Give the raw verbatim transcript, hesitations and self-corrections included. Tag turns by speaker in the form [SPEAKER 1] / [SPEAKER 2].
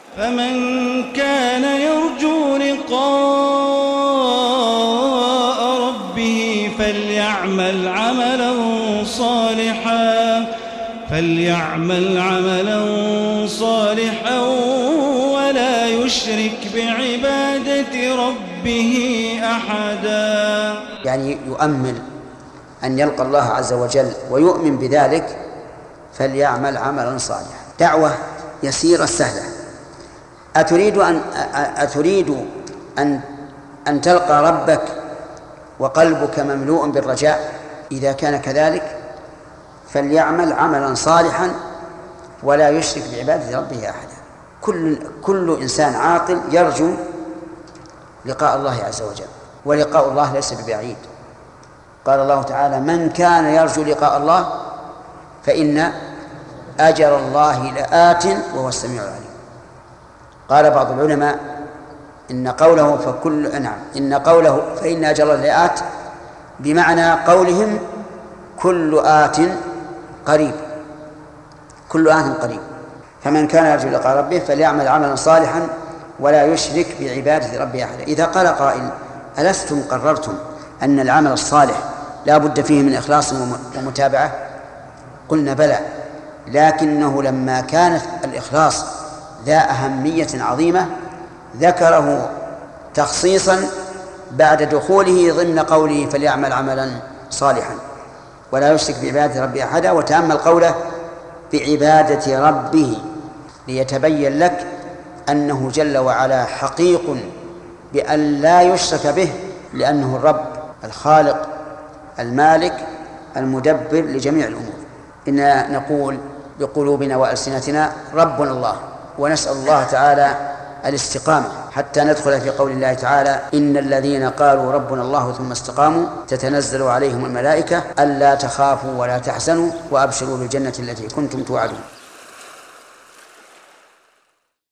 [SPEAKER 1] فمن كان يرجو لقاء ربه فليعمل عملا صالحا فليعمل عملا صالحا ولا يشرك بعبادة ربه أحدا.
[SPEAKER 2] يعني يؤمل أن يلقى الله عز وجل ويؤمن بذلك، فليعمل عملا صالحا. دعوة يسيرة سهلة. أتريد أن أتريد أن أن تلقى ربك وقلبك مملوء بالرجاء؟ إذا كان كذلك فليعمل عملا صالحا ولا يشرك بعبادة ربه أحدا. كل كل إنسان عاقل يرجو لقاء الله عز وجل، ولقاء الله ليس ببعيد. قال الله تعالى: من كان يرجو لقاء الله فإن أجر الله لآت وهو السميع العليم. قال بعض العلماء إن قوله فكل نعم إن قوله فإن أجر الله لآت بمعنى قولهم كل آت قريب، كل آت قريب. فمن كان يرجو لقاء ربه فليعمل عملا صالحا ولا يشرك بعبادة ربه أحدا. إذا قال قائل: ألستم قررتم أن العمل الصالح لا بد فيه من إخلاص ومتابعة؟ قلنا بلى، لكنه لما كانت الإخلاص ذا أهمية عظيمة ذكره تخصيصا بعد دخوله ضمن قوله فليعمل عملا صالحا ولا يشرك بعبادة ربه أحدا، وتأمل قوله بعبادة ربه ليتبين لك أنه جل وعلا حقيق بأن لا يشرك به، لأنه الرب الخالق المالك المدبر لجميع الأمور. إننا نقول بقلوبنا وألسنتنا ربنا الله، ونسأل الله تعالى الاستقامة حتى ندخل في قول الله تعالى: إن الذين قالوا ربنا الله ثم استقاموا تتنزل عليهم الملائكة ألا تخافوا ولا تحزنوا وأبشروا بالجنة التي كنتم توعدون.